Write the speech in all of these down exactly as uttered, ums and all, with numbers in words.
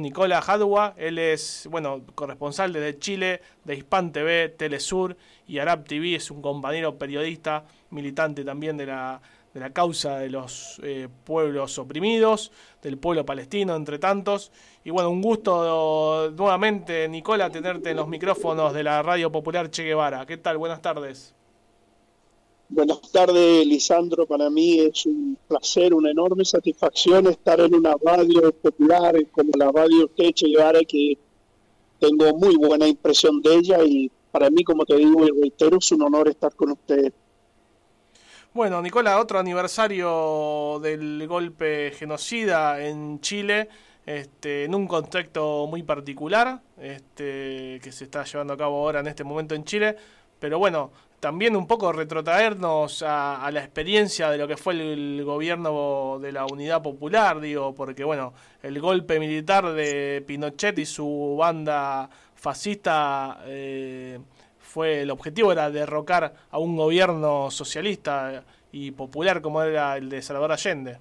Nicola Jadua. Él es, bueno, corresponsal desde Chile, de Hispan T V, Telesur y Arab T V. Es un compañero periodista, militante también de la, de la causa de los eh, pueblos oprimidos, del pueblo palestino, entre tantos. Y bueno, un gusto nuevamente, Nicola, tenerte en los micrófonos de la Radio Popular Che Guevara. ¿Qué tal? Buenas tardes. Buenas tardes, Lisandro. Para mí es un placer, una enorme satisfacción estar en una radio popular como la Radio Che Guevara, que tengo muy buena impresión de ella, y para mí, como te digo y reitero, es un honor estar con ustedes. Bueno, Nicola, otro aniversario del golpe genocida en Chile, este, en un contexto muy particular, este, que se está llevando a cabo ahora en este momento en Chile, pero bueno, también un poco retrotraernos a, a la experiencia de lo que fue el, el gobierno de la Unidad Popular, digo, porque bueno, el golpe militar de Pinochet y su banda fascista, eh, fue el objetivo era derrocar a un gobierno socialista y popular como era el de Salvador Allende.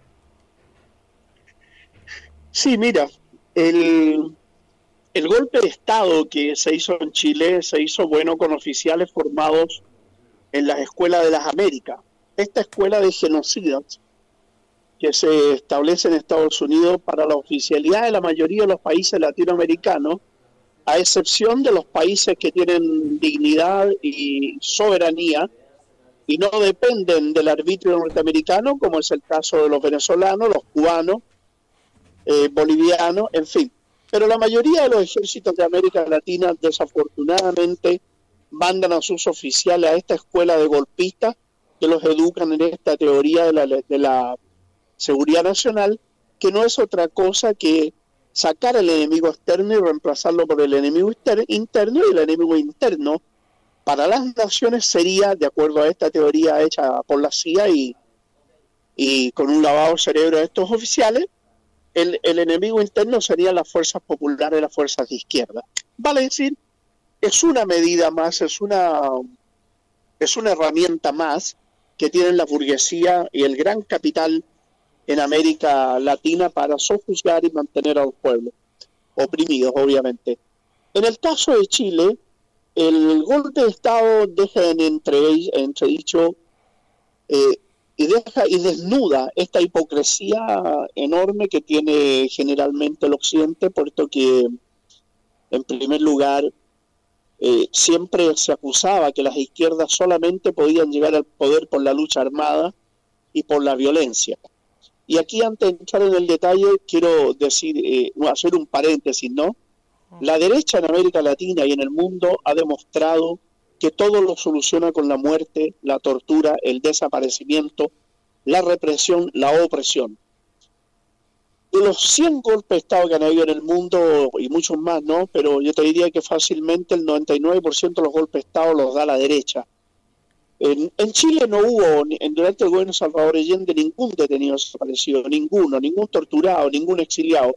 Sí, mira, el, el golpe de Estado que se hizo en Chile se hizo, bueno, con oficiales formados en las escuelas de las Américas. Esta escuela de genocidas que se establece en Estados Unidos para la oficialidad de la mayoría de los países latinoamericanos, a excepción de los países que tienen dignidad y soberanía y no dependen del arbitrio norteamericano, como es el caso de los venezolanos, los cubanos, eh, bolivianos, en fin. Pero la mayoría de los ejércitos de América Latina, desafortunadamente, mandan a sus oficiales a esta escuela de golpistas que los educan en esta teoría de la, de la seguridad nacional, que no es otra cosa que sacar al enemigo externo y reemplazarlo por el enemigo interno, y el enemigo interno para las naciones sería, de acuerdo a esta teoría hecha por la C I A y, y con un lavado de cerebro de estos oficiales, el, el enemigo interno serían las fuerzas populares, las fuerzas de izquierda. Vale decir, es una medida más, es una, es una herramienta más que tienen la burguesía y el gran capital en América Latina para sojuzgar y mantener a los pueblos oprimidos, obviamente. En el caso de Chile, el golpe de Estado deja en entre, entredicho eh, y deja y desnuda esta hipocresía enorme que tiene generalmente el Occidente, puesto que, en primer lugar, Eh, siempre se acusaba que las izquierdas solamente podían llegar al poder por la lucha armada y por la violencia. Y aquí, antes de entrar en el detalle, quiero decir, eh, hacer un paréntesis, ¿no? La derecha en América Latina y en el mundo ha demostrado que todo lo soluciona con la muerte, la tortura, el desaparecimiento, la represión, la opresión. De los cien golpes de Estado que han habido en el mundo, y muchos más, ¿no? Pero yo te diría que fácilmente el noventa y nueve por ciento de los golpes de Estado los da la derecha. En, en Chile no hubo, en, durante el gobierno de Salvador Allende, ningún detenido desaparecido, ninguno, ningún torturado, ningún exiliado.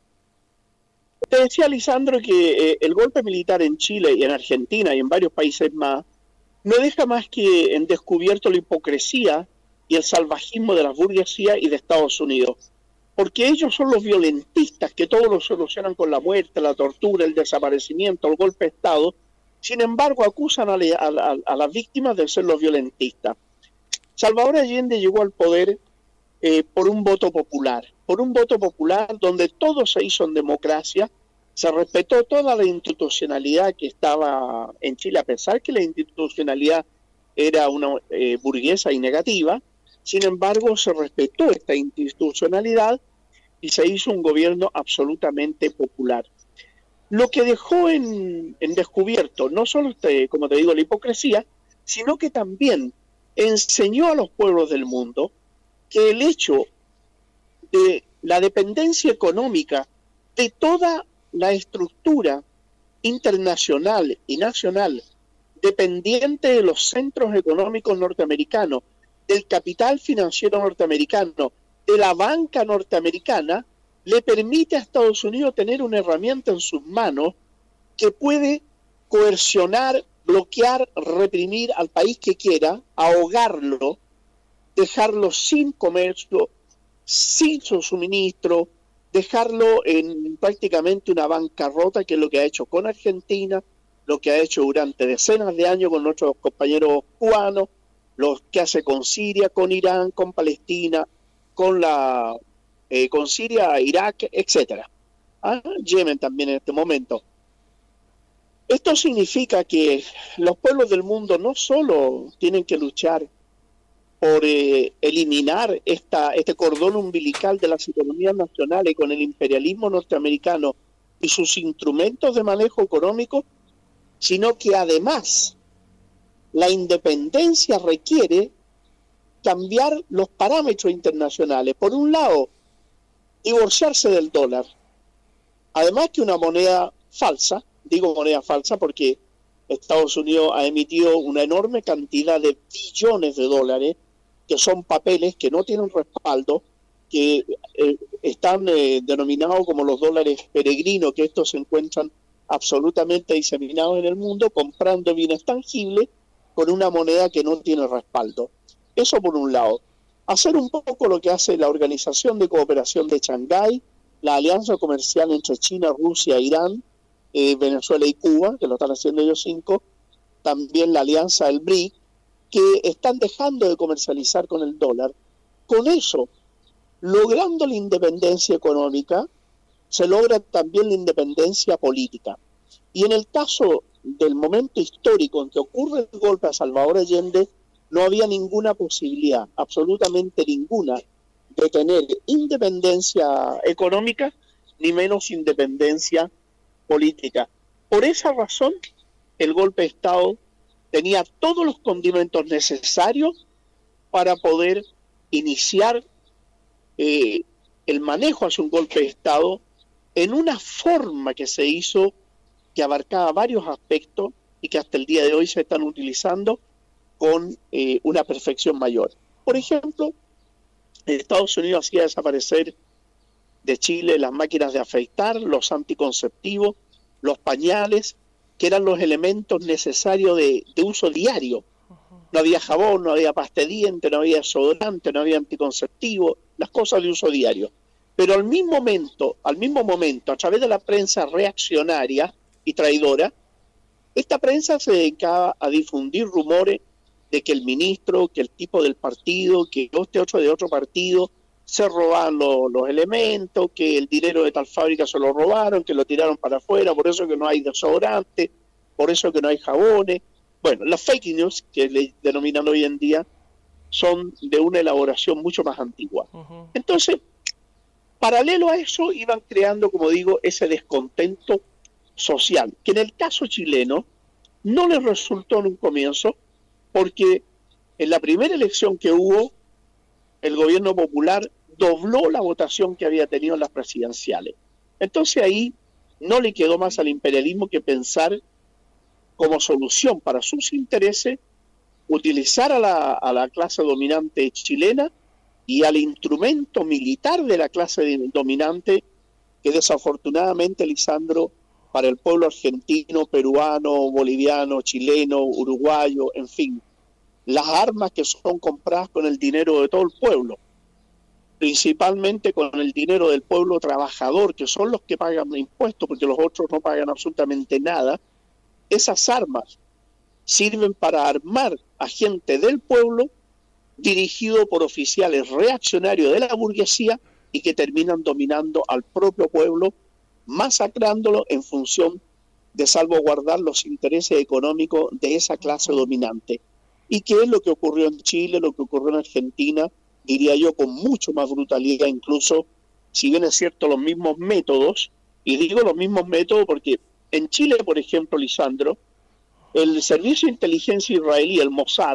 Te decía, Lisandro, que eh, el golpe militar en Chile y en Argentina y en varios países más no deja más que en descubierto la hipocresía y el salvajismo de las burguesías y de Estados Unidos. Porque ellos son los violentistas que todo lo solucionan con la muerte, la tortura, el desaparecimiento, el golpe de Estado. Sin embargo, acusan a, le, a, a, a las víctimas de ser los violentistas. Salvador Allende llegó al poder eh, por un voto popular, por un voto popular donde todo se hizo en democracia, se respetó toda la institucionalidad que estaba en Chile, a pesar que la institucionalidad era una eh, burguesa y negativa. Sin embargo, se respetó esta institucionalidad y se hizo un gobierno absolutamente popular. Lo que dejó en, en descubierto, no solo, este, como te digo, la hipocresía, sino que también enseñó a los pueblos del mundo que el hecho de la dependencia económica de toda la estructura internacional y nacional dependiente de los centros económicos norteamericanos, del capital financiero norteamericano, de la banca norteamericana, le permite a Estados Unidos tener una herramienta en sus manos que puede coercionar, bloquear, reprimir al país que quiera, ahogarlo, dejarlo sin comercio, sin su suministro, dejarlo en prácticamente una bancarrota, que es lo que ha hecho con Argentina, lo que ha hecho durante decenas de años con nuestros compañeros cubanos, lo que hace con Siria, con Irán, con Palestina, con la eh, con Siria, Irak, etcétera. ¿Ah? Yemen también en este momento. Esto significa que los pueblos del mundo no solo tienen que luchar por eh, eliminar esta, este cordón umbilical de las economías nacionales con el imperialismo norteamericano y sus instrumentos de manejo económico, sino que además la independencia requiere cambiar los parámetros internacionales. Por un lado, divorciarse del dólar. Además que una moneda falsa, digo moneda falsa porque Estados Unidos ha emitido una enorme cantidad de billones de dólares, que son papeles que no tienen respaldo, que eh, están eh, denominados como los dólares peregrinos, que estos se encuentran absolutamente diseminados en el mundo, comprando bienes tangibles con una moneda que no tiene respaldo. Eso por un lado. Hacer un poco lo que hace la Organización de Cooperación de Shanghái, la alianza comercial entre China, Rusia, Irán, eh, Venezuela y Cuba, que lo están haciendo ellos cinco, también la alianza del B R I C, que están dejando de comercializar con el dólar. Con eso, logrando la independencia económica, se logra también la independencia política. Y en el caso del momento histórico en que ocurre el golpe a Salvador Allende, no había ninguna posibilidad, absolutamente ninguna, de tener independencia económica, ni menos independencia política. Por esa razón, el golpe de Estado tenía todos los condimentos necesarios para poder iniciar eh, el manejo hacia un golpe de Estado en una forma que se hizo, que abarcaba varios aspectos y que hasta el día de hoy se están utilizando con eh, una perfección mayor. Por ejemplo, Estados Unidos hacía desaparecer de Chile las máquinas de afeitar, los anticonceptivos, los pañales, que eran los elementos necesarios de, de uso diario. No había jabón, no había pasta de diente, no había desodorante, no había anticonceptivo, las cosas de uso diario. Pero al mismo momento, al mismo momento, a través de la prensa reaccionaria y traidora, esta prensa se dedicaba a difundir rumores de que el ministro, que el tipo del partido, que este otro de otro partido, se robaban lo, los elementos, que el dinero de tal fábrica se lo robaron, que lo tiraron para afuera, por eso que no hay desodorante, por eso que no hay jabones. Bueno, las fake news, que le denominan hoy en día, son de una elaboración mucho más antigua. Uh-huh. Entonces, paralelo a eso, iban creando, como digo, ese descontento social, que en el caso chileno no les resultó en un comienzo, porque en la primera elección que hubo, el gobierno popular dobló la votación que había tenido en las presidenciales. Entonces ahí no le quedó más al imperialismo que pensar como solución para sus intereses, utilizar a la, a la clase dominante chilena y al instrumento militar de la clase dominante, que desafortunadamente, Lisandro, para el pueblo argentino, peruano, boliviano, chileno, uruguayo, en fin, las armas que son compradas con el dinero de todo el pueblo, principalmente con el dinero del pueblo trabajador, que son los que pagan impuestos, porque los otros no pagan absolutamente nada. Esas armas sirven para armar a gente del pueblo dirigido por oficiales reaccionarios de la burguesía y que terminan dominando al propio pueblo, masacrándolo en función de salvaguardar los intereses económicos de esa clase dominante. ¿Y qué es lo que ocurrió en Chile, lo que ocurrió en Argentina? Diría yo con mucho más brutalidad, incluso, si bien es cierto, los mismos métodos, y digo los mismos métodos porque en Chile, por ejemplo, Lisandro, el servicio de inteligencia israelí, el Mossad,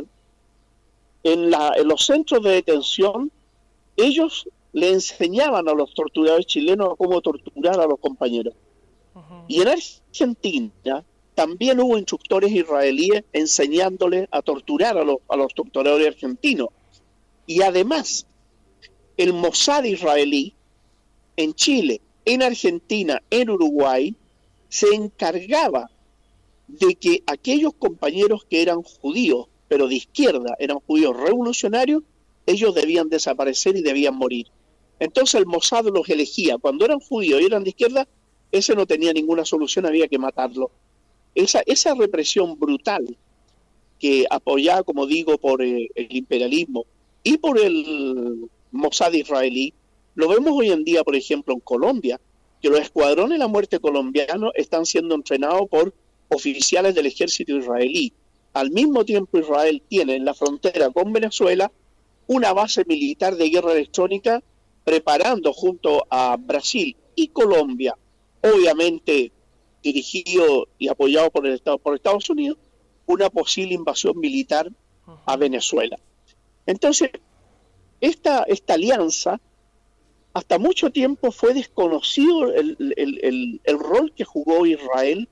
en, la, en los centros de detención, ellos le enseñaban a los torturadores chilenos cómo torturar a los compañeros. Uh-huh. Y en Argentina también hubo instructores israelíes enseñándoles a torturar a los, a los torturadores argentinos. Y además, el Mossad israelí en Chile, en Argentina, en Uruguay, se encargaba de que aquellos compañeros que eran judíos, pero de izquierda, eran judíos revolucionarios, ellos debían desaparecer y debían morir. Entonces el Mossad los elegía. Cuando eran judíos y eran de izquierda, ese no tenía ninguna solución, había que matarlo. Esa, esa represión brutal que apoyada, como digo, por eh, el imperialismo y por el Mossad israelí, lo vemos hoy en día, por ejemplo, en Colombia, que los escuadrones de la muerte colombianos están siendo entrenados por oficiales del ejército israelí. Al mismo tiempo, Israel tiene en la frontera con Venezuela una base militar de guerra electrónica preparando junto a Brasil y Colombia, obviamente dirigido y apoyado por, el Estado, por Estados Unidos, una posible invasión militar a Venezuela. Entonces, esta, esta alianza, hasta mucho tiempo fue desconocido el, el, el, el rol que jugó Israel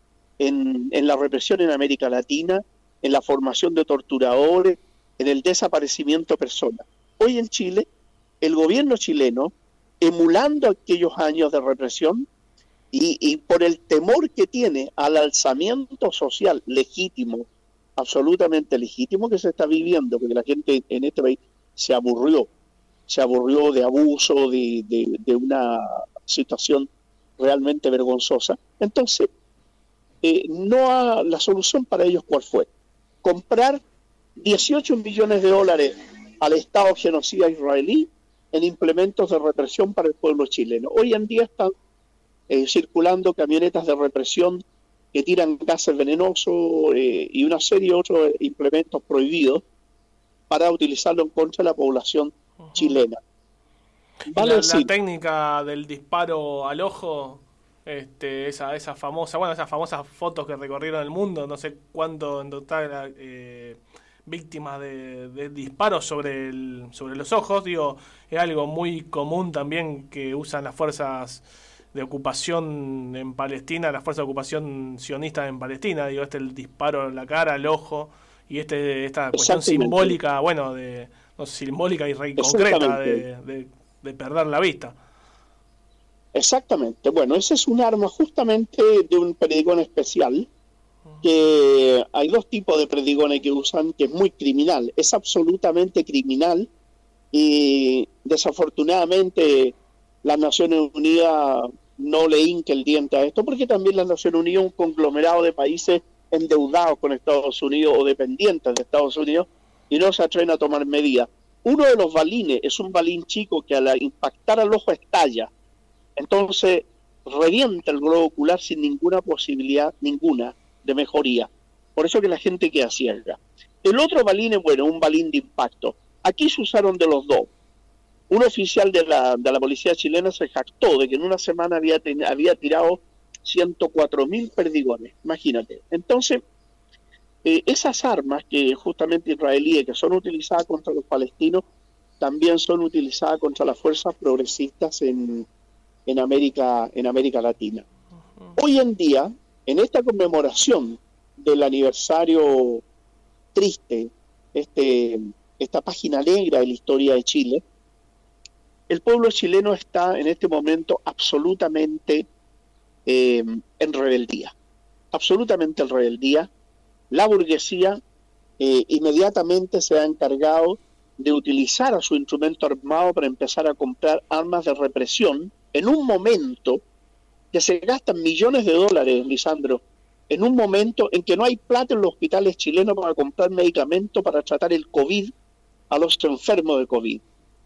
en, en la represión en América Latina, en la formación de torturadores, en el desaparecimiento de personas. Hoy en Chile, el gobierno chileno, emulando aquellos años de represión y, y por el temor que tiene al alzamiento social legítimo, absolutamente legítimo que se está viviendo, porque la gente en este país se aburrió, se aburrió de abuso, de, de, de una situación realmente vergonzosa. Entonces, eh, no ha, la solución para ellos, ¿cuál fue? Comprar dieciocho millones de dólares al Estado genocida israelí en implementos de represión para el pueblo chileno. Hoy en día están eh, circulando camionetas de represión que tiran gases venenosos eh, y una serie de otros implementos prohibidos para utilizarlo en contra de la población uh-huh. chilena. Vale la, decir, la técnica del disparo al ojo, este, esa, esa famosa, bueno, esas famosas fotos que recorrieron el mundo, no sé cuánto en total eh, víctimas de, de disparos sobre el, sobre los ojos, digo, es algo muy común también que usan las fuerzas de ocupación en Palestina, las fuerzas de ocupación sionistas en Palestina, digo, este el disparo en la cara, al ojo, y este esta cuestión simbólica, bueno, de no sé, simbólica y re concreta de, de, de perder la vista. Exactamente, bueno, ese es un arma justamente de un perdigón especial, que hay dos tipos de perdigones que usan, que es muy criminal, es absolutamente criminal, y desafortunadamente las Naciones Unidas no le hinca el diente a esto, porque también las Naciones Unidas es un conglomerado de países endeudados con Estados Unidos o dependientes de Estados Unidos y no se atreven a tomar medidas. Uno de los balines es un balín chico que al impactar al ojo estalla, entonces revienta el globo ocular sin ninguna posibilidad, ninguna, de mejoría. Por eso que la gente queda ciega. El otro balín es, bueno, un balín de impacto. Aquí se usaron de los dos. Un oficial de la, de la policía chilena se jactó de que en una semana había, ten, había tirado ciento cuatro mil perdigones, imagínate. Entonces, eh, esas armas que justamente israelíes que son utilizadas contra los palestinos, también son utilizadas contra las fuerzas progresistas en, en, América, en América Latina. Uh-huh. Hoy en día, en esta conmemoración del aniversario triste, este, esta página negra de la historia de Chile, el pueblo chileno está en este momento absolutamente eh, en rebeldía, absolutamente en rebeldía. La burguesía eh, inmediatamente se ha encargado de utilizar a su instrumento armado para empezar a comprar armas de represión en un momento que se gastan millones de dólares, Lisandro, en un momento en que no hay plata en los hospitales chilenos para comprar medicamentos para tratar el COVID a los enfermos de COVID.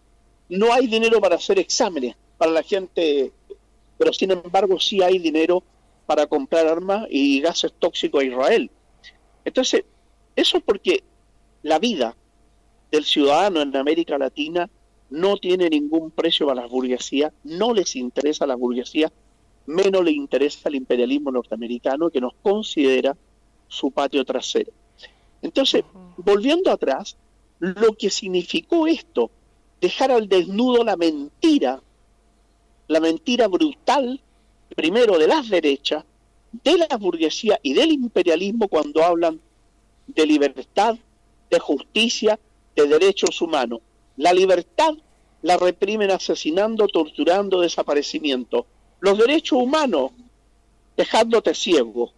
No hay dinero para hacer exámenes para la gente, pero sin embargo sí hay dinero para comprar armas y gases tóxicos a Israel. Entonces, eso es porque la vida del ciudadano en América Latina no tiene ningún precio para las burguesías, no les interesa a la burguesía, menos le interesa el imperialismo norteamericano que nos considera su patio trasero. Entonces, volviendo atrás, lo que significó esto, dejar al desnudo la mentira, la mentira brutal, primero de las derechas, de la burguesía y del imperialismo cuando hablan de libertad, de justicia, de derechos humanos. La libertad la reprimen asesinando, torturando, desaparecimiento. Los derechos humanos, dejándote ciego.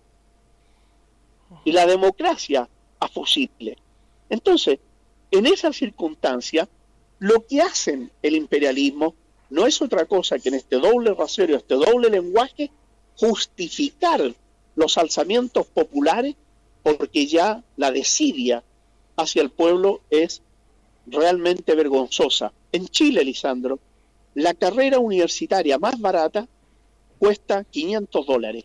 Y la democracia, a fusiles. Entonces, en esa circunstancia, lo que hacen el imperialismo no es otra cosa que en este doble rasero, este doble lenguaje, justificar los alzamientos populares, porque ya la desidia hacia el pueblo es realmente vergonzosa. En Chile, Lisandro, la carrera universitaria más barata cuesta quinientos dólares.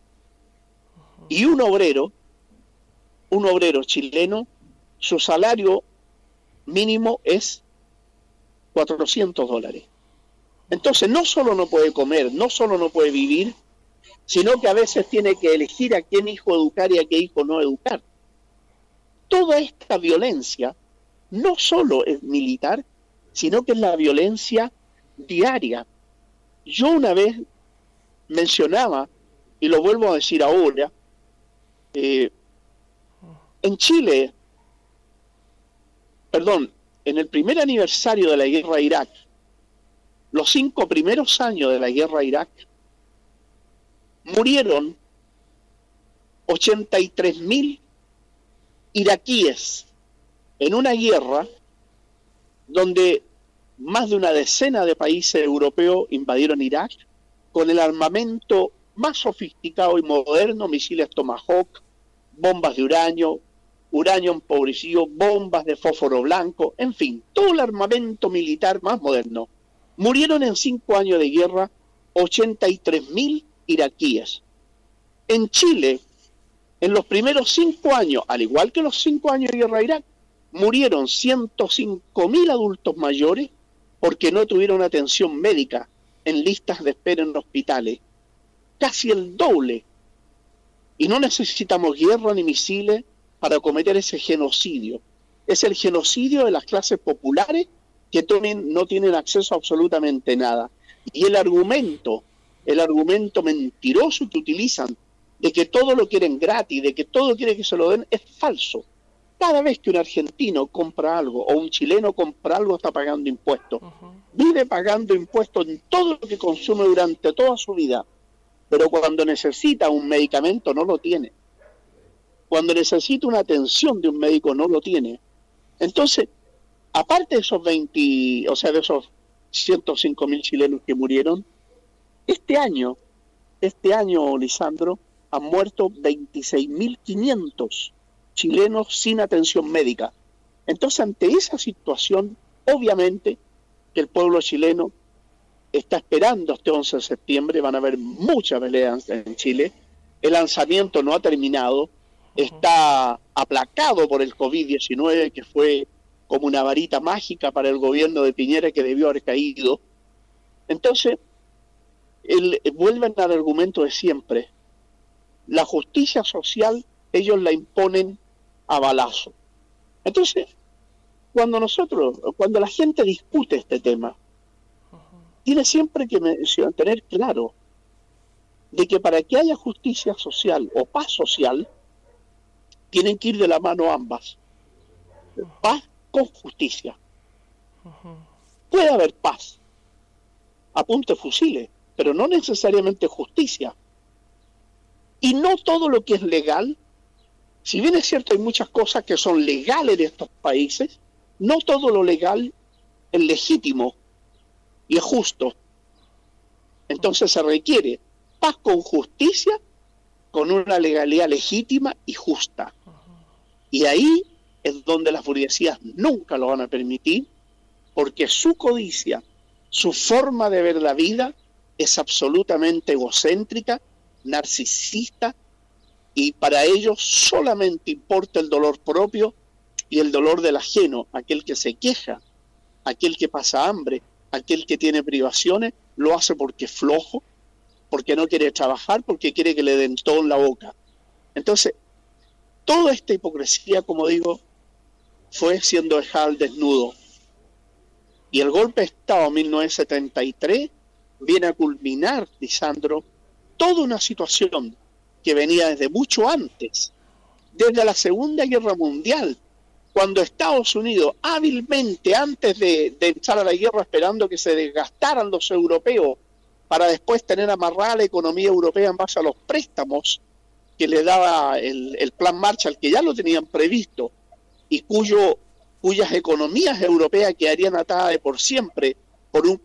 Y un obrero, un obrero chileno, su salario mínimo es cuatrocientos dólares. Entonces no solo no puede comer, no solo no puede vivir, sino que a veces tiene que elegir a quién hijo educar y a qué hijo no educar. Toda esta violencia no solo es militar, sino que es la violencia diaria. Yo una vez mencionaba, y lo vuelvo a decir ahora, eh, en Chile, perdón, en el primer aniversario de la guerra de Irak, los cinco primeros años de la guerra de Irak, murieron ochenta y tres mil iraquíes en una guerra donde más de una decena de países europeos invadieron Irak con el armamento más sofisticado y moderno, misiles Tomahawk, bombas de uranio, uranio empobrecido, bombas de fósforo blanco, en fin, todo el armamento militar más moderno. Murieron en cinco años de guerra ochenta y tres mil iraquíes. En Chile, en los primeros cinco años, al igual que los cinco años de guerra de Irak, murieron ciento cinco mil adultos mayores porque no tuvieron atención médica en listas de espera en hospitales. Casi el doble. Y no necesitamos guerra ni misiles para cometer ese genocidio. Es el genocidio de las clases populares que tomen, no tienen acceso a absolutamente nada. Y el argumento, el argumento mentiroso que utilizan de que todo lo quieren gratis, de que todo quiere que se lo den, es falso. Cada vez que un argentino compra algo o un chileno compra algo, está pagando impuestos. Uh-huh. Vive pagando impuestos en todo lo que consume durante toda su vida. Pero cuando necesita un medicamento no lo tiene. Cuando necesita una atención de un médico no lo tiene. Entonces, aparte de esos veinte, o sea, de esos ciento cinco mil chilenos que murieron, este año, este año, Lisandro, han muerto veintiséis mil quinientos chilenos sin atención médica. Entonces, ante esa situación, obviamente, que el pueblo chileno está esperando este once de septiembre, van a haber muchas peleas en Chile, el lanzamiento no ha terminado, está aplacado por el COVID diecinueve, que fue como una varita mágica para el gobierno de Piñera que debió haber caído. Entonces, el, vuelven al argumento de siempre. La justicia social, ellos la imponen a balazo. Entonces, cuando nosotros, cuando la gente discute este tema, tiene siempre que tener claro de que para que haya justicia social o paz social, tienen que ir de la mano ambas. Paz con justicia. Puede haber paz a punta de fusiles, pero no necesariamente justicia. Y no todo lo que es legal, si bien es cierto hay muchas cosas que son legales en estos países, no todo lo legal es legítimo y es justo. Entonces se requiere paz con justicia, con una legalidad legítima y justa. Y ahí es donde las burguesías nunca lo van a permitir, porque su codicia, su forma de ver la vida es absolutamente egocéntrica, narcisista, y para ellos solamente importa el dolor propio y el dolor del ajeno. Aquel que se queja, aquel que pasa hambre, aquel que tiene privaciones, lo hace porque es flojo, porque no quiere trabajar, porque quiere que le den todo en la boca. Entonces, toda esta hipocresía, como digo, fue siendo dejada al desnudo. Y el golpe de Estado en mil novecientos setenta y tres viene a culminar, Lisandro, toda una situación que venía desde mucho antes, desde la Segunda Guerra Mundial, cuando Estados Unidos hábilmente, antes de, de entrar a la guerra, esperando que se desgastaran los europeos, para después tener amarrada la economía europea en base a los préstamos que le daba el, el plan Marshall, que ya lo tenían previsto, y cuyo, cuyas economías europeas quedarían atadas de por siempre por un con,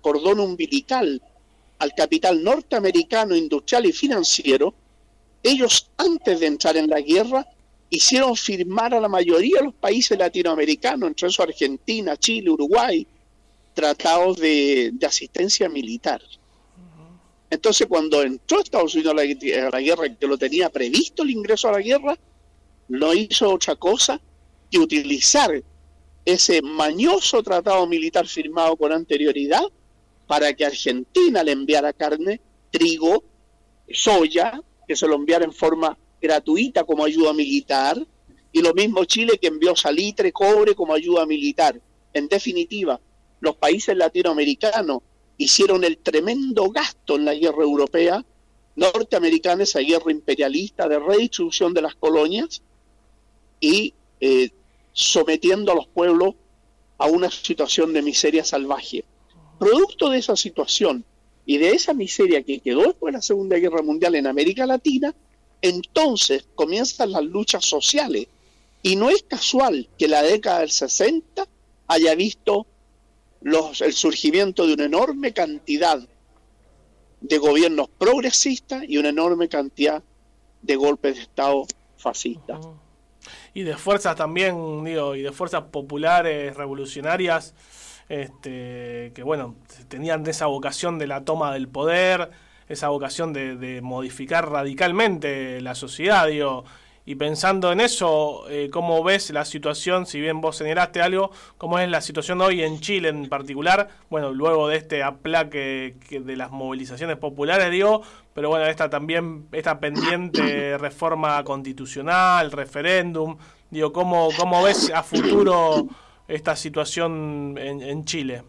cordón umbilical al capital norteamericano, industrial y financiero, ellos antes de entrar en la guerra hicieron firmar a la mayoría de los países latinoamericanos, entre esos Argentina, Chile, Uruguay, tratados de, de asistencia militar. Entonces, cuando entró Estados Unidos a la, a la guerra, que lo tenía previsto el ingreso a la guerra, no hizo otra cosa que utilizar ese mañoso tratado militar firmado con anterioridad para que Argentina le enviara carne, trigo, soya, que se lo enviara en forma gratuita como ayuda militar, y lo mismo Chile, que envió salitre, cobre como ayuda militar. En definitiva, los países latinoamericanos hicieron el tremendo gasto en la guerra europea norteamericana, esa guerra imperialista de redistribución de las colonias y eh, sometiendo a los pueblos a una situación de miseria salvaje. Producto de esa situación y de esa miseria que quedó después de la Segunda Guerra Mundial en América Latina, entonces comienzan las luchas sociales. Y no es casual que la década del sesenta haya visto los, el surgimiento de una enorme cantidad de gobiernos progresistas y una enorme cantidad de golpes de Estado fascistas. Uh-huh. Y de fuerzas también, digo, y de fuerzas populares, revolucionarias, este, que bueno, tenían esa vocación de la toma del poder, esa vocación de, de modificar radicalmente la sociedad, digo. Y pensando en eso, eh, ¿cómo ves la situación? Si bien vos señalaste algo, ¿cómo es la situación hoy en Chile en particular? Bueno, luego de este aplaque que de las movilizaciones populares, digo, pero bueno, esta también, esta pendiente reforma constitucional, referéndum, digo, ¿cómo, cómo ves a futuro esta situación en, en Chile?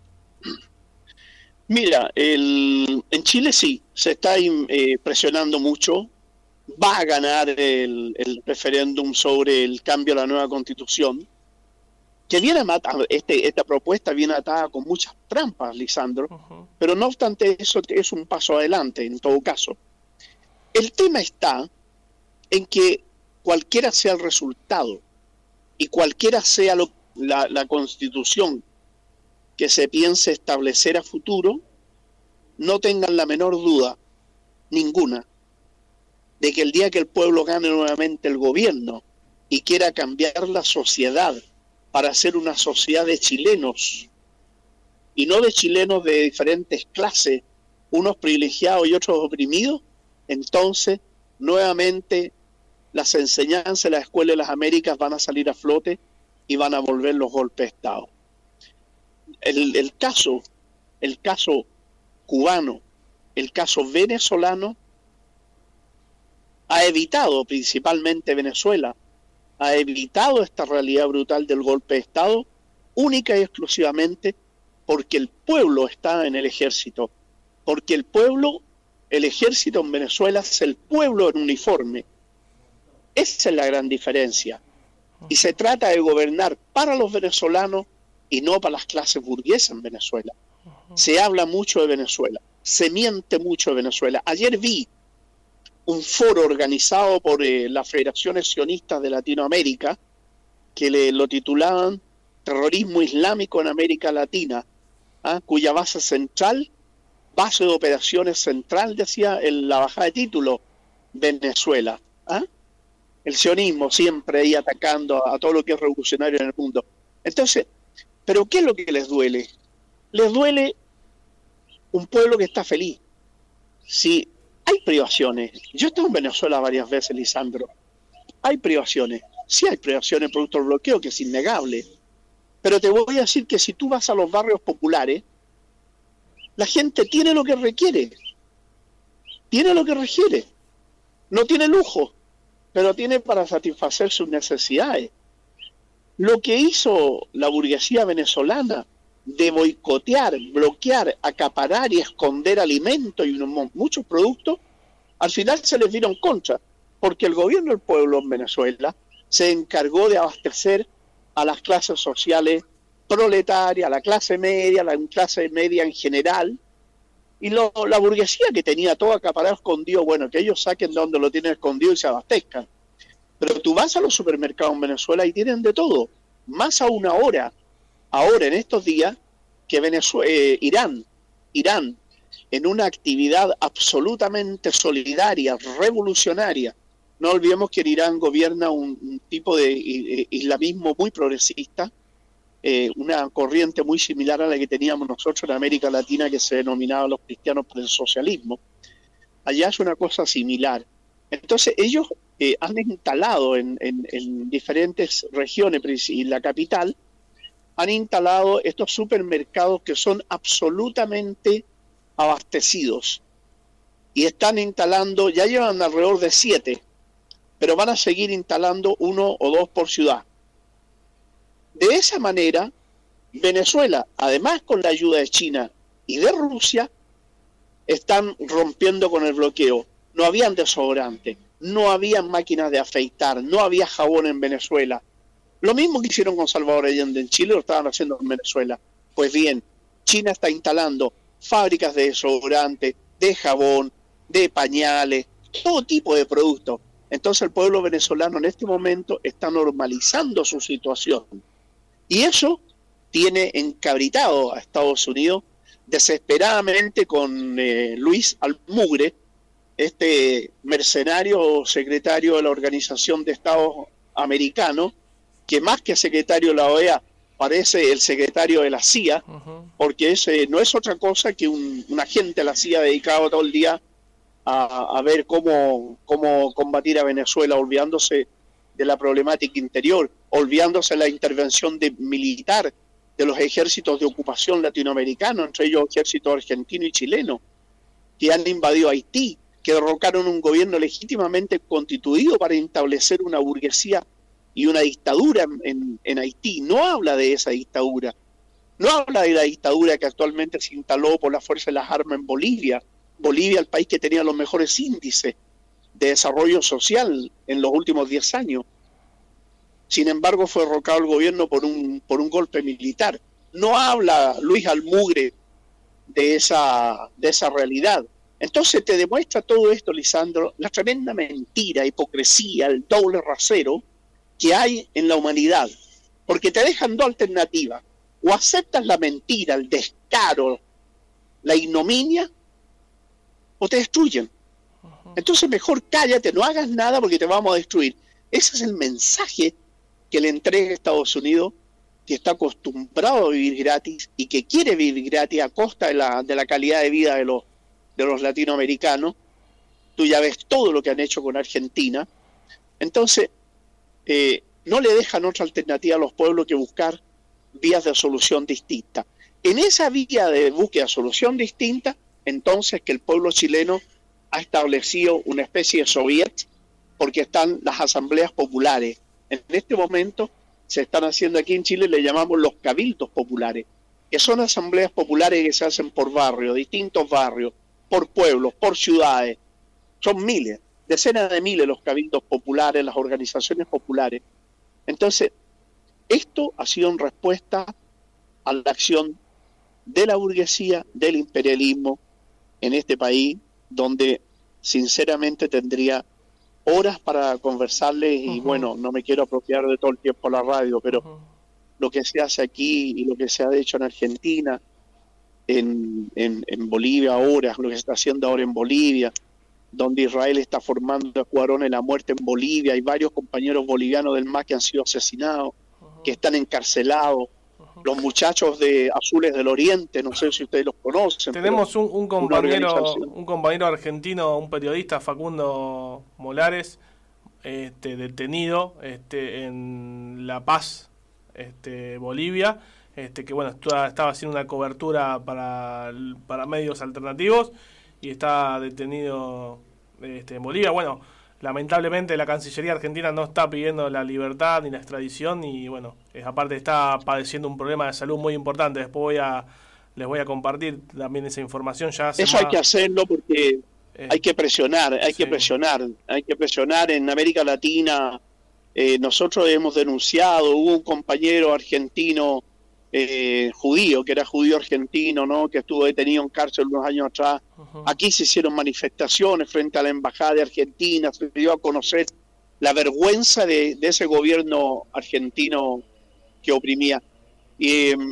Mira, el, en Chile sí, se está eh, presionando mucho. Va a ganar el, el referéndum sobre el cambio a la nueva constitución, que viene atada, este, esta propuesta viene atada con muchas trampas, Lisandro, uh-huh. Pero no obstante eso es un paso adelante en todo caso. El tema está en que cualquiera sea el resultado y cualquiera sea lo, la, la constitución que se piense establecer a futuro, no tengan la menor duda, ninguna, de que el día que el pueblo gane nuevamente el gobierno y quiera cambiar la sociedad para ser una sociedad de chilenos, y no de chilenos de diferentes clases, unos privilegiados y otros oprimidos, entonces nuevamente las enseñanzas de la Escuela de las Américas van a salir a flote y van a volver los golpes de Estado. El, el caso, el caso cubano, el caso venezolano, ha evitado, principalmente Venezuela, ha evitado esta realidad brutal del golpe de Estado, única y exclusivamente porque el pueblo está en el ejército, porque el pueblo, el ejército en Venezuela es el pueblo en uniforme. Esa es la gran diferencia. Y se trata de gobernar para los venezolanos y no para las clases burguesas en Venezuela. Se habla mucho de Venezuela, se miente mucho de Venezuela. Ayer vi un foro organizado por eh, las Federaciones Sionistas de Latinoamérica, que le, lo titulaban Terrorismo Islámico en América Latina, ¿ah? Cuya base central, base de operaciones central, decía en la bajada de título, Venezuela. ¿ah? El sionismo siempre ahí atacando a, a todo lo que es revolucionario en el mundo. Entonces, ¿pero qué es lo que les duele? Les duele un pueblo que está feliz. Si hay privaciones, yo he estado en Venezuela varias veces, Lisandro, hay privaciones, sí hay privaciones producto del bloqueo, que es innegable, pero te voy a decir que si tú vas a los barrios populares, la gente tiene lo que requiere, tiene lo que requiere, no tiene lujo, pero tiene para satisfacer sus necesidades. Lo que hizo la burguesía venezolana de boicotear, bloquear, acaparar y esconder alimentos y muchos productos, al final se les vieron contra, porque el gobierno del pueblo en Venezuela se encargó de abastecer a las clases sociales proletarias, a la clase media, a la clase media en general, y lo, la burguesía que tenía todo acaparado escondido, bueno, que ellos saquen de donde lo tienen escondido y se abastezcan. Pero tú vas a los supermercados en Venezuela y tienen de todo, más aún ahora, ahora en estos días, que Venezuela, eh, Irán, Irán, en una actividad absolutamente solidaria, revolucionaria. No olvidemos que en Irán gobierna un, un tipo de eh, islamismo muy progresista, eh, una corriente muy similar a la que teníamos nosotros en América Latina, que se denominaba los cristianos por el socialismo. Allá es una cosa similar. Entonces ellos eh, han instalado en, en, en diferentes regiones y la capital, han instalado estos supermercados que son absolutamente abastecidos. Y están instalando, ya llevan alrededor de siete, pero van a seguir instalando uno o dos por ciudad. De esa manera, Venezuela, además con la ayuda de China y de Rusia, están rompiendo con el bloqueo. No habían desodorante, no había máquinas de afeitar, no había jabón en Venezuela. Lo mismo que hicieron con Salvador Allende en Chile, lo estaban haciendo en Venezuela. Pues bien, China está instalando fábricas de desodorante, de jabón, de pañales, todo tipo de productos. Entonces el pueblo venezolano en este momento está normalizando su situación. Y eso tiene encabritado a Estados Unidos desesperadamente con eh, Luis Almugre, este mercenario secretario de la Organización de Estados Americanos, que más que secretario de la O E A parece el secretario de la C I A, uh-huh. porque ese no es otra cosa que un, un agente de la C I A dedicado todo el día a, a ver cómo, cómo combatir a Venezuela, olvidándose de la problemática interior, olvidándose de la intervención de militar de los ejércitos de ocupación latinoamericanos, entre ellos ejércitos argentino y chileno, que han invadido Haití, que derrocaron un gobierno legítimamente constituido para establecer una burguesía y una dictadura en, en Haití. No habla de esa dictadura, no habla de la dictadura que actualmente se instaló por la fuerza de las armas en Bolivia. Bolivia, el país que tenía los mejores índices de desarrollo social en los últimos diez años. Sin embargo, fue derrocado el gobierno por un, por un golpe militar. No habla Luis Almugre de esa, de esa realidad. Entonces te demuestra todo esto, Lisandro, la tremenda mentira, hipocresía, el doble rasero que hay en la humanidad. Porque te dejan dos alternativas. O aceptas la mentira, el descaro, la ignominia, o te destruyen. Entonces mejor cállate, no hagas nada porque te vamos a destruir. Ese es el mensaje que le entrega a Estados Unidos, que está acostumbrado a vivir gratis y que quiere vivir gratis a costa de la, de la calidad de vida de los, de los latinoamericanos. Tú ya ves todo lo que han hecho con Argentina. Entonces, eh, no le dejan otra alternativa a los pueblos que buscar vías de solución distintas. En esa vía de búsqueda de solución distinta, entonces que el pueblo chileno ha establecido una especie de soviet, porque están las asambleas populares. En este momento se están haciendo aquí en Chile, le llamamos los cabildos populares, que son asambleas populares que se hacen por barrios, distintos barrios, por pueblos, por ciudades. Son miles, decenas de miles los cabildos populares, las organizaciones populares. Entonces, esto ha sido en respuesta a la acción de la burguesía, del imperialismo en este país, donde sinceramente tendría horas para conversarles y uh-huh. bueno, no me quiero apropiar de todo el tiempo la radio, pero uh-huh. lo que se hace aquí y lo que se ha hecho en Argentina, en, en, en Bolivia ahora, lo que se está haciendo ahora en Bolivia, donde Israel está formando escuadrones de la muerte en Bolivia, hay varios compañeros bolivianos del M A S que han sido asesinados, uh-huh. que están encarcelados, los muchachos de Azules del Oriente, no sé si ustedes los conocen. Tenemos un, un compañero un compañero argentino, un periodista, Facundo Molares, este, detenido este, en La Paz, este, Bolivia, este, que bueno, estaba, estaba haciendo una cobertura para, para medios alternativos y está detenido este, en Bolivia. Bueno, lamentablemente la Cancillería Argentina no está pidiendo la libertad ni la extradición y bueno, es, aparte está padeciendo un problema de salud muy importante. Después voy a les voy a compartir también esa información. Ya hace Eso más, hay que hacerlo porque eh, hay que presionar, hay sí. que presionar, hay que presionar en América Latina. Eh, nosotros hemos denunciado, hubo un compañero argentino eh, judío, que era judío argentino, ¿no? Que estuvo detenido en cárcel unos años atrás. Uh-huh. Aquí se hicieron manifestaciones frente a la embajada de Argentina, se dio a conocer la vergüenza de, de ese gobierno argentino que oprimía. Y,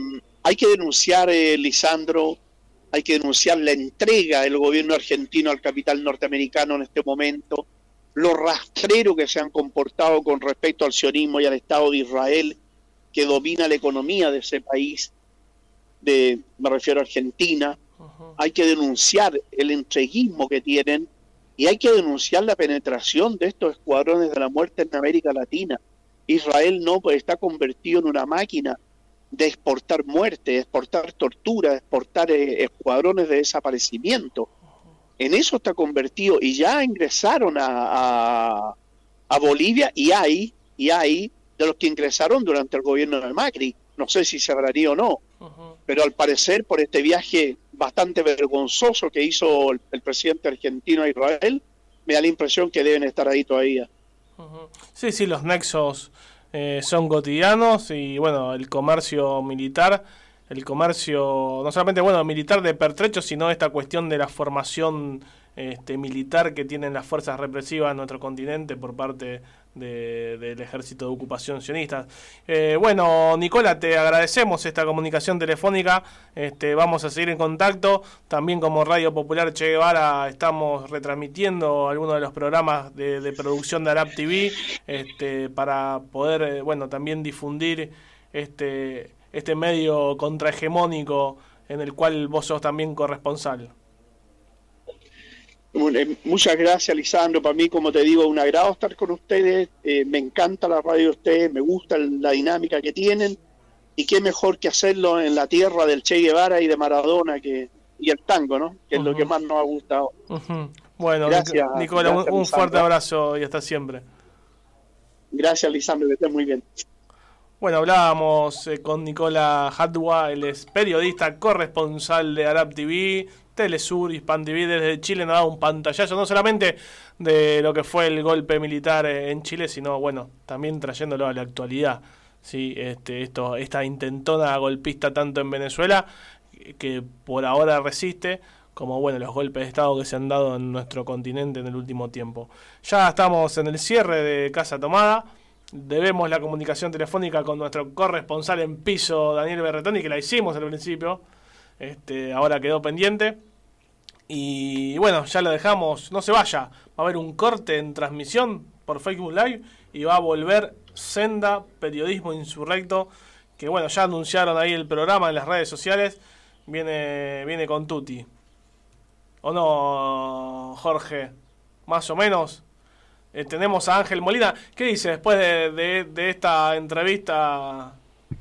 Hay que denunciar, eh, Lisandro, hay que denunciar la entrega del gobierno argentino al capital norteamericano en este momento, lo rastrero que se han comportado con respecto al sionismo y al Estado de Israel, que domina la economía de ese país, de, me refiero a Argentina. Uh-huh. Hay que denunciar el entreguismo que tienen y hay que denunciar la penetración de estos escuadrones de la muerte en América Latina. Israel no pues, está convertido en una máquina de exportar muerte, de exportar tortura, de exportar eh, escuadrones de desaparecimiento. En eso está convertido y ya ingresaron a, a, a Bolivia y hay, y hay de los que ingresaron durante el gobierno de Macri. No sé si se hablaría o no, uh-huh. pero al parecer por este viaje bastante vergonzoso que hizo el, el presidente argentino a Israel, me da la impresión que deben estar ahí todavía. Uh-huh. Sí, sí, los nexos eh, son cotidianos y bueno, el comercio militar, el comercio no solamente bueno militar de pertrechos, sino esta cuestión de la formación este, militar que tienen las fuerzas represivas en nuestro continente por parte de, del ejército de ocupación sionista. Eh, bueno, Nicola, te agradecemos esta comunicación telefónica, este, vamos a seguir en contacto, también como Radio Popular Che Guevara estamos retransmitiendo algunos de los programas de, de producción de Arab T V este, para poder, eh, bueno, también difundir este, este medio contrahegemónico en el cual vos sos también corresponsal. Muchas gracias, Lisandro. Para mí, como te digo, es un agrado estar con ustedes. Eh, me encanta la radio de ustedes, me gusta la dinámica que tienen. Y qué mejor que hacerlo en la tierra del Che Guevara y de Maradona que y el tango, ¿no? Que uh-huh. es lo que más nos ha gustado. Uh-huh. Bueno, gracias, Nicola, gracias, un, un fuerte abrazo y hasta siempre. Gracias, Lisandro, que estés muy bien. Bueno, hablábamos eh, con Nicola Hadwa, él es periodista, corresponsal de Arab T V, Telesur, Hispan T V, desde Chile nos da un pantallazo, no solamente de lo que fue el golpe militar en Chile, sino, bueno, también trayéndolo a la actualidad, ¿sí? Este, esto, esta intentona golpista tanto en Venezuela, que por ahora resiste, como, bueno, los golpes de Estado que se han dado en nuestro continente en el último tiempo. Ya estamos en el cierre de Casa Tomada. Debemos la comunicación telefónica con nuestro corresponsal en piso, Daniel Berretoni, que la hicimos al principio. Este, ahora quedó pendiente. Y bueno, ya lo dejamos. No se vaya. Va a haber un corte en transmisión por Facebook Live y va a volver Senda Periodismo Insurrecto. Que bueno, ya anunciaron ahí el programa en las redes sociales. Viene, viene con Tuti. ¿O no, Jorge? Más o menos. Eh, tenemos a Ángel Molina. ¿Qué dice después de, de, de esta entrevista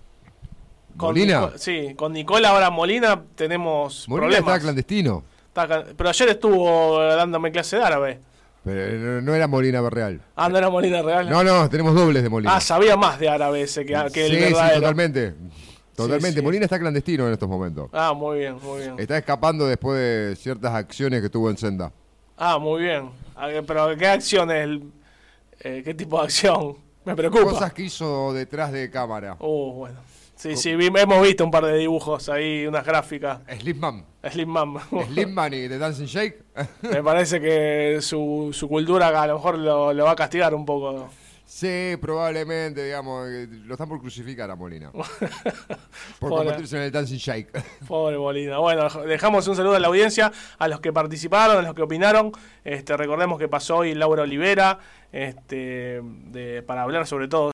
con Molina? Nico, sí, con Nicola, ahora Molina, tenemos Molina problemas. está clandestino. Está, pero ayer estuvo dándome clase de árabe. Pero no era Molina Real. Ah, ¿no era Molina Real? No, no, tenemos dobles de Molina. Ah, sabía más de árabe ese que, que el sí, verdadero. Sí, totalmente. Totalmente. Sí, sí. Molina está clandestino en estos momentos. Ah, muy bien, muy bien. Está escapando después de ciertas acciones que tuvo en Senda. Ah, muy bien. Pero ¿qué acción es? Eh, ¿Qué tipo de acción? Me preocupa. Cosas que hizo detrás de cámara. Uh, bueno. Sí, sí, vi, hemos visto un par de dibujos ahí, unas gráficas. Slipman. Slipman. Slipman y The Dancing Shake. Me parece que su, su cultura a lo mejor lo, lo va a castigar un poco. Sí, probablemente, digamos, lo están por crucificar a Molina. por Pobre. convertirse en el Dancing Shake. Pobre Molina. Bueno, dejamos un saludo a la audiencia, a los que participaron, a los que opinaron. Este, recordemos que pasó hoy Laura Olivera, este, de, para hablar sobre todo